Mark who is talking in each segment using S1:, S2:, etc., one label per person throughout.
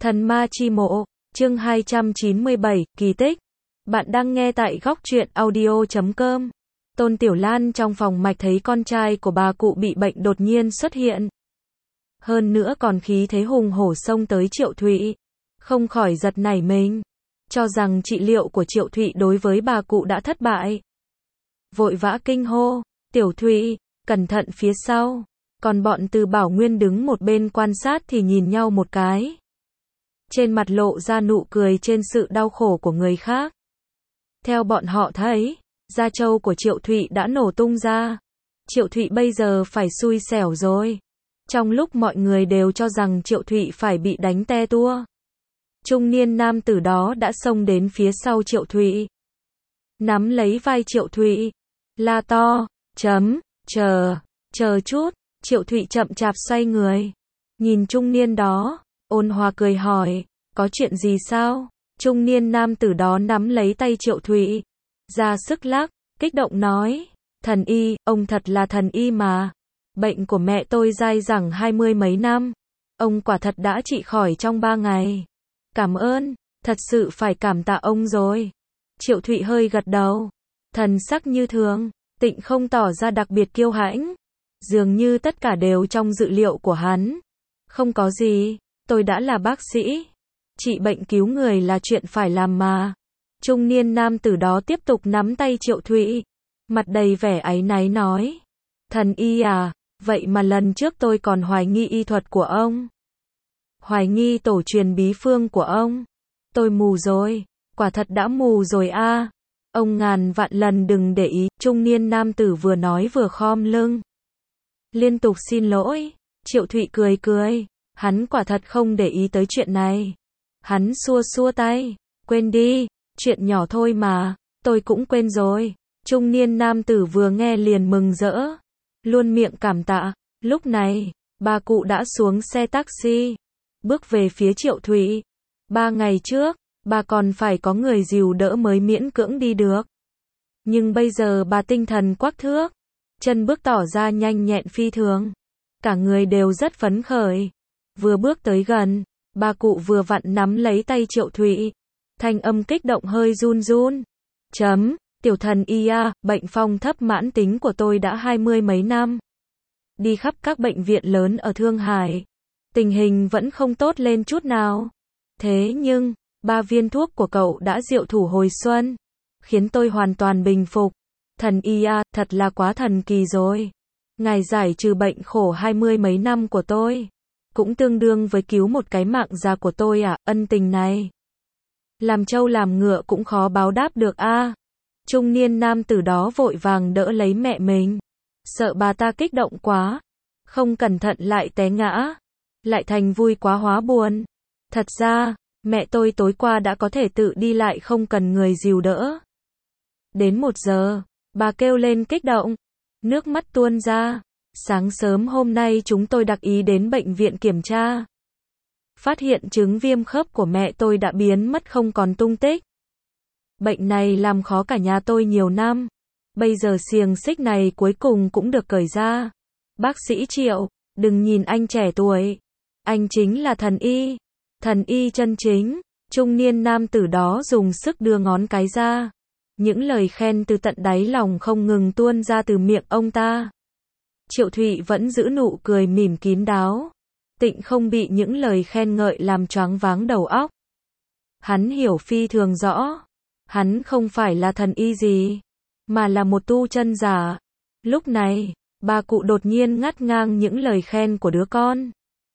S1: Thần ma chi mộ, chương 297, kỳ tích. Bạn đang nghe tại góc truyện audio.com. Tôn Tiểu Lan trong phòng mạch thấy con trai của bà cụ bị bệnh đột nhiên xuất hiện. Hơn nữa còn khí thế hùng hổ xông tới Triệu Thụy. Không khỏi giật nảy mình. Cho rằng trị liệu của Triệu Thụy đối với bà cụ đã thất bại. Vội vã kinh hô, Tiểu Thụy, cẩn thận phía sau. Còn bọn Từ Bảo Nguyên đứng một bên quan sát thì nhìn nhau một cái. Trên mặt lộ ra nụ cười trên sự đau khổ của người khác. Theo bọn họ thấy, da trâu của Triệu Thụy đã nổ tung ra. Triệu Thụy bây giờ phải xui xẻo rồi. Trong lúc mọi người đều cho rằng Triệu Thụy phải bị đánh te tua, trung niên nam tử đó đã xông đến phía sau Triệu Thụy. Nắm lấy vai Triệu Thụy, la to, chờ chút. Triệu Thụy chậm chạp xoay người, nhìn trung niên đó, ôn hòa cười hỏi, có chuyện gì sao? Trung niên nam tử đó nắm lấy tay Triệu Thụy, ra sức lắc, kích động nói, thần y, ông thật là thần y mà. Bệnh của mẹ tôi dai dẳng 20 mấy năm, ông quả thật đã trị khỏi trong 3 ngày. Cảm ơn, thật sự phải cảm tạ ông rồi. Triệu Thụy hơi gật đầu, thần sắc như thường, tịnh không tỏ ra đặc biệt kiêu hãnh. Dường như tất cả đều trong dự liệu của hắn. Không có gì, tôi đã là bác sĩ. Trị bệnh cứu người là chuyện phải làm mà. Trung niên nam tử đó tiếp tục nắm tay Triệu Thụy, mặt đầy vẻ áy náy nói. Thần y à, vậy mà lần trước tôi còn hoài nghi y thuật của ông. Hoài nghi tổ truyền bí phương của ông. Tôi mù rồi, quả thật đã mù rồi a. Ông ngàn vạn lần đừng để ý. Trung niên nam tử vừa nói vừa khom lưng. Liên tục xin lỗi. Triệu Thụy cười, hắn quả thật không để ý tới chuyện này. Hắn xua tay, quên đi, chuyện nhỏ thôi mà, tôi cũng quên rồi. Trung niên nam tử vừa nghe liền mừng rỡ, luôn miệng cảm tạ. Lúc này, bà cụ đã xuống xe taxi, bước về phía Triệu Thụy. 3 ngày trước, bà còn phải có người dìu đỡ mới miễn cưỡng đi được. Nhưng bây giờ bà tinh thần quắc thước, chân bước tỏ ra nhanh nhẹn phi thường. Cả người đều rất phấn khởi. Vừa bước tới gần, bà cụ vừa vặn nắm lấy tay Triệu Thụy. Thanh âm kích động hơi run. Tiểu thần y à, bệnh phong thấp mãn tính của tôi đã 20 mấy năm. Đi khắp các bệnh viện lớn ở Thương Hải. Tình hình vẫn không tốt lên chút nào. Thế nhưng, 3 viên thuốc của cậu đã diệu thủ hồi xuân, khiến tôi hoàn toàn bình phục. Thần y à, thật là quá thần kỳ rồi. Ngài giải trừ bệnh khổ 20 mấy năm của tôi, cũng tương đương với cứu một cái mạng già của tôi à, ân tình này. Làm trâu làm ngựa cũng khó báo đáp được a. Trung niên nam tử đó vội vàng đỡ lấy mẹ mình, sợ bà ta kích động quá, không cẩn thận lại té ngã, lại thành vui quá hóa buồn. Thật ra, mẹ tôi tối qua đã có thể tự đi lại không cần người dìu đỡ. Đến 1 giờ, bà kêu lên kích động, nước mắt tuôn ra. Sáng sớm hôm nay chúng tôi đặc ý đến bệnh viện kiểm tra. Phát hiện chứng viêm khớp của mẹ tôi đã biến mất không còn tung tích. Bệnh này làm khó cả nhà tôi nhiều năm. Bây giờ xiềng xích này cuối cùng cũng được cởi ra. Bác sĩ Triệu, đừng nhìn anh trẻ tuổi. Anh chính là thần y. Thần y chân chính. Trung niên nam tử đó dùng sức đưa ngón cái ra. Những lời khen từ tận đáy lòng không ngừng tuôn ra từ miệng ông ta. Triệu Thụy vẫn giữ nụ cười mỉm kín đáo, tịnh không bị những lời khen ngợi làm choáng váng đầu óc. Hắn hiểu phi thường rõ, hắn không phải là thần y gì, mà là một tu chân giả. Lúc này, bà cụ đột nhiên ngắt ngang những lời khen của đứa con.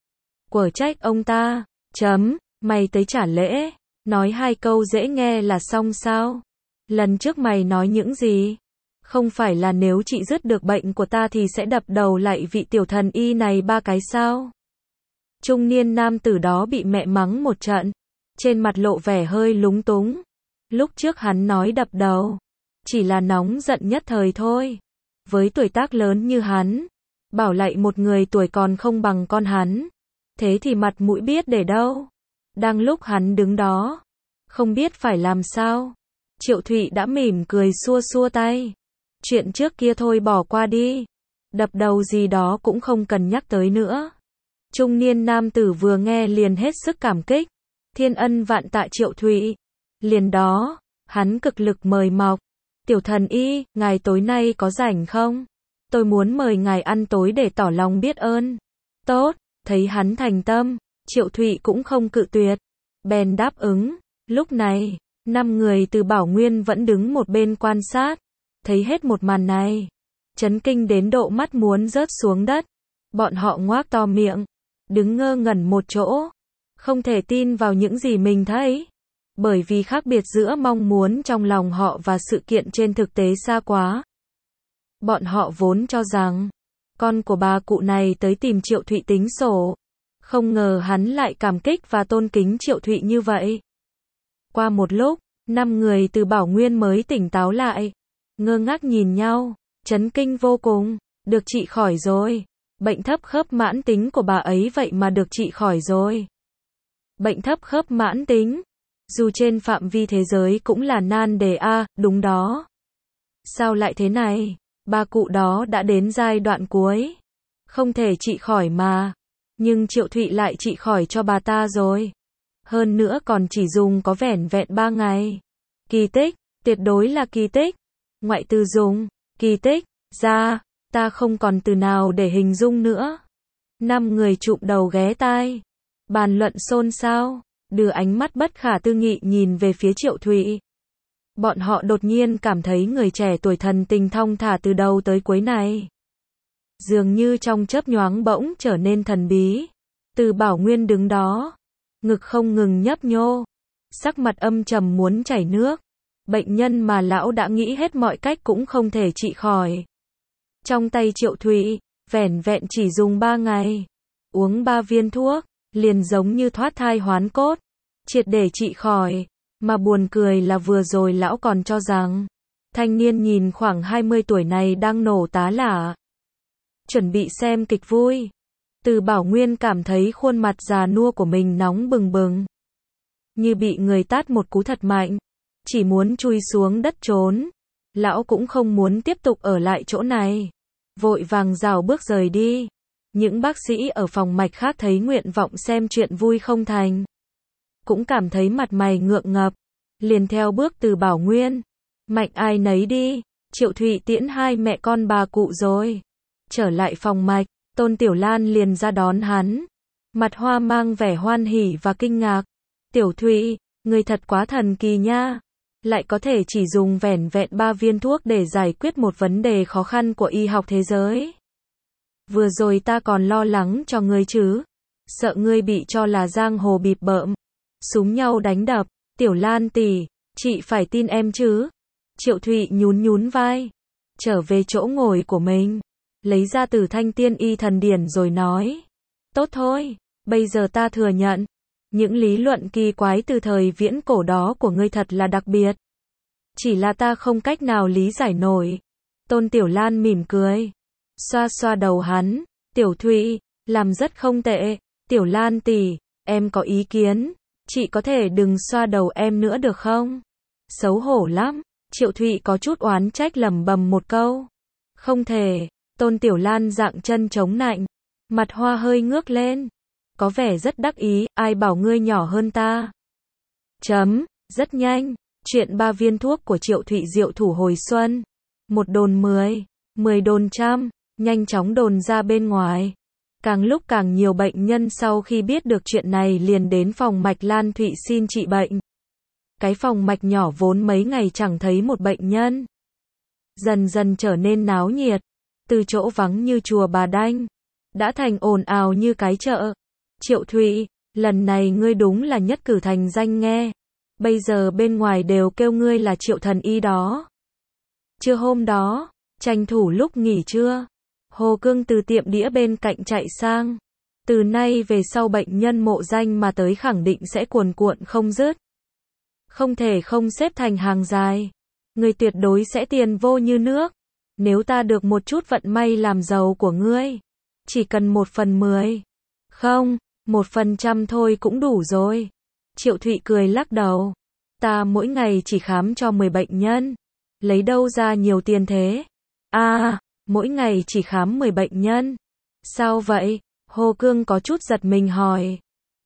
S1: Quở trách ông ta, mày tới trả lễ, nói 2 câu dễ nghe là xong sao? Lần trước mày nói những gì? Không phải là nếu chị dứt được bệnh của ta thì sẽ đập đầu lại vị tiểu thần y này 3 cái sao? Trung niên nam tử đó bị mẹ mắng một trận, trên mặt lộ vẻ hơi lúng túng. Lúc trước hắn nói đập đầu, chỉ là nóng giận nhất thời thôi. Với tuổi tác lớn như hắn, bảo lại một người tuổi còn không bằng con hắn, thế thì mặt mũi biết để đâu. Đang lúc hắn đứng đó, không biết phải làm sao, Triệu Thụy đã mỉm cười xua tay. Chuyện trước kia thôi bỏ qua đi. Đập đầu gì đó cũng không cần nhắc tới nữa. Trung niên nam tử vừa nghe liền hết sức cảm kích. Thiên ân vạn tạ Triệu Thụy. Liền đó, hắn cực lực mời mọc. Tiểu thần y, ngài tối nay có rảnh không? Tôi muốn mời ngài ăn tối để tỏ lòng biết ơn. Tốt, thấy hắn thành tâm, Triệu Thụy cũng không cự tuyệt. Bèn đáp ứng. Lúc này, 5 người từ Bảo Nguyên vẫn đứng một bên quan sát. Thấy hết một màn này, chấn kinh đến độ mắt muốn rớt xuống đất. Bọn họ ngoác to miệng, đứng ngơ ngẩn một chỗ, không thể tin vào những gì mình thấy. Bởi vì khác biệt giữa mong muốn trong lòng họ và sự kiện trên thực tế xa quá. Bọn họ vốn cho rằng, con của bà cụ này tới tìm Triệu Thụy tính sổ. Không ngờ hắn lại cảm kích và tôn kính Triệu Thụy như vậy. Qua một lúc, 5 người từ Bảo Nguyên mới tỉnh táo lại. Ngơ ngác nhìn nhau, chấn kinh vô cùng. Được trị khỏi rồi. Bệnh thấp khớp mãn tính của bà ấy vậy mà được trị khỏi rồi. Bệnh thấp khớp mãn tính, dù trên phạm vi thế giới cũng là nan đề a, đúng đó. Sao lại thế này? Bà cụ đó đã đến giai đoạn cuối, không thể trị khỏi mà. Nhưng Triệu Thụy lại trị khỏi cho bà ta rồi. Hơn nữa còn chỉ dùng có vẻn vẹn 3 ngày. Kỳ tích, tuyệt đối là kỳ tích. Ngoại tư dùng, kỳ tích, ra, ta không còn từ nào để hình dung nữa. 5 người chụm đầu ghé tai, bàn luận xôn xao, đưa ánh mắt bất khả tư nghị nhìn về phía Triệu Thụy. Bọn họ đột nhiên cảm thấy người trẻ tuổi thần tình thong thả từ đầu tới cuối này. Dường như trong chớp nhoáng bỗng trở nên thần bí. Từ Bảo Nguyên đứng đó, ngực không ngừng nhấp nhô, sắc mặt âm trầm muốn chảy nước. Bệnh nhân mà lão đã nghĩ hết mọi cách cũng không thể trị khỏi. Trong tay Triệu Thụy, vẻn vẹn chỉ dùng 3 ngày, uống 3 viên thuốc, liền giống như thoát thai hoán cốt, triệt để trị khỏi. Mà buồn cười là vừa rồi lão còn cho rằng, thanh niên nhìn khoảng 20 tuổi này đang nổ tá lả, chuẩn bị xem kịch vui. Từ Bảo Nguyên cảm thấy khuôn mặt già nua của mình nóng bừng bừng, như bị người tát một cú thật mạnh, chỉ muốn chui xuống đất trốn. Lão cũng không muốn tiếp tục ở lại chỗ này, vội vàng rảo bước rời đi. Những bác sĩ ở phòng mạch khác thấy nguyện vọng xem chuyện vui không thành, cũng cảm thấy mặt mày ngượng ngập, liền theo bước từ Bảo Nguyên. Mạnh ai nấy đi, Triệu Thụy tiễn 2 mẹ con bà cụ rồi. Trở lại phòng mạch, Tôn Tiểu Lan liền ra đón hắn, mặt hoa mang vẻ hoan hỉ và kinh ngạc. Tiểu Thụy, người thật quá thần kỳ nha, lại có thể chỉ dùng vẻn vẹn 3 viên thuốc để giải quyết một vấn đề khó khăn của y học thế giới. Vừa rồi ta còn lo lắng cho ngươi chứ, sợ ngươi bị cho là giang hồ bịp bợm, súng nhau đánh đập. Tiểu Lan tỷ, chị phải tin em chứ. Triệu Thụy nhún nhún vai, trở về chỗ ngồi của mình, lấy ra Tử Thanh Tiên Y Thần Điển rồi nói. Tốt thôi, bây giờ ta thừa nhận, những lý luận kỳ quái từ thời viễn cổ đó của ngươi thật là đặc biệt. Chỉ là ta không cách nào lý giải nổi. Tôn Tiểu Lan mỉm cười, xoa xoa đầu hắn. Tiểu Thụy, làm rất không tệ. Tiểu Lan tỷ, em có ý kiến, chị có thể đừng xoa đầu em nữa được không? Xấu hổ lắm. Triệu Thụy có chút oán trách lẩm bẩm một câu. Không thể. Tôn Tiểu Lan dạng chân chống nạnh, mặt hoa hơi ngước lên, có vẻ rất đắc ý. Ai bảo ngươi nhỏ hơn ta? Rất nhanh, chuyện 3 viên thuốc của Triệu Thụy diệu thủ hồi xuân, 1 đồn 10, 10 đồn trăm, nhanh chóng đồn ra bên ngoài. Càng lúc càng nhiều bệnh nhân sau khi biết được chuyện này liền đến phòng mạch Lan Thụy xin trị bệnh. Cái phòng mạch nhỏ vốn mấy ngày chẳng thấy một bệnh nhân, dần dần trở nên náo nhiệt, từ chỗ vắng như chùa Bà Đanh, đã thành ồn ào như cái chợ. Triệu Thụy, lần này ngươi đúng là nhất cử thành danh nghe. Bây giờ bên ngoài đều kêu ngươi là Triệu thần y đó. Trưa hôm đó, tranh thủ lúc nghỉ trưa, Hồ Cương từ tiệm đĩa bên cạnh chạy sang. Từ nay về sau bệnh nhân mộ danh mà tới khẳng định sẽ cuồn cuộn không dứt. Không thể không xếp thành hàng dài. Ngươi tuyệt đối sẽ tiền vô như nước. Nếu ta được một chút vận may làm giàu của ngươi, chỉ cần 1/10. Không, 1% thôi cũng đủ rồi. Triệu Thụy cười lắc đầu. Ta mỗi ngày chỉ khám cho 10 bệnh nhân. Lấy đâu ra nhiều tiền thế? Mỗi ngày chỉ khám 10 bệnh nhân. Sao vậy? Hồ Cương có chút giật mình hỏi.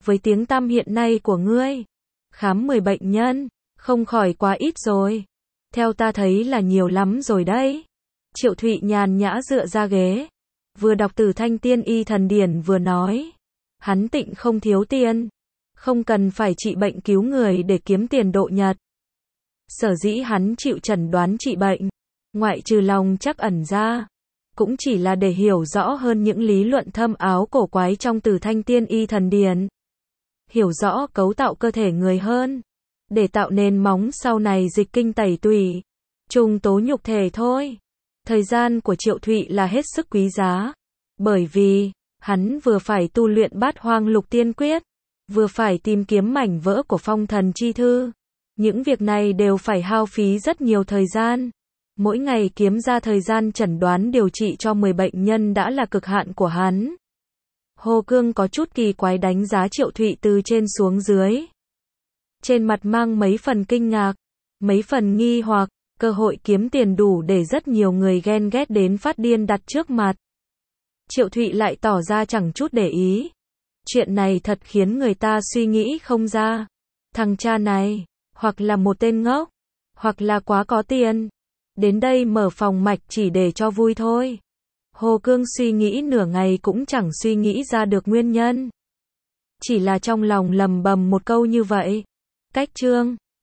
S1: với tiếng tăm hiện nay của ngươi, khám 10 bệnh nhân, không khỏi quá ít rồi. Theo ta thấy là nhiều lắm rồi đấy. Triệu Thụy nhàn nhã dựa ra ghế, vừa đọc Tử Thanh Tiên Y Thần Điển vừa nói. Hắn Tịnh không thiếu tiền, không cần phải trị bệnh cứu người để kiếm tiền độ nhật. Sở dĩ hắn chịu chẩn đoán trị bệnh, ngoại trừ lòng trắc ẩn ra, cũng chỉ là để hiểu rõ hơn những lý luận thâm áo cổ quái trong Tử Thanh Tiên Y Thần Điển. Hiểu rõ cấu tạo cơ thể người hơn, để tạo nền móng sau này dịch kinh tẩy tủy, trùng tố nhục thể thôi. Thời gian của Triệu Thụy là hết sức quý giá, bởi vì hắn vừa phải tu luyện Bát Hoang Lục Tiên Quyết, vừa phải tìm kiếm mảnh vỡ của Phong Thần Chi Thư. Những việc này đều phải hao phí rất nhiều thời gian. Mỗi ngày kiếm ra thời gian chẩn đoán điều trị cho 10 bệnh nhân đã là cực hạn của hắn. Hồ Cương có chút kỳ quái đánh giá Triệu Thụy từ trên xuống dưới. Trên mặt mang mấy phần kinh ngạc, mấy phần nghi hoặc, cơ hội kiếm tiền đủ để rất nhiều người ghen ghét đến phát điên đặt trước mặt. Triệu Thụy lại tỏ ra chẳng chút để ý. Chuyện này thật khiến người ta suy nghĩ không ra. Thằng cha này, hoặc là một tên ngốc, hoặc là quá có tiền. Đến đây mở phòng mạch chỉ để cho vui thôi. Hồ Cương suy nghĩ nửa ngày cũng chẳng suy nghĩ ra được nguyên nhân. Chỉ là trong lòng lầm bầm một câu như vậy. Cách chương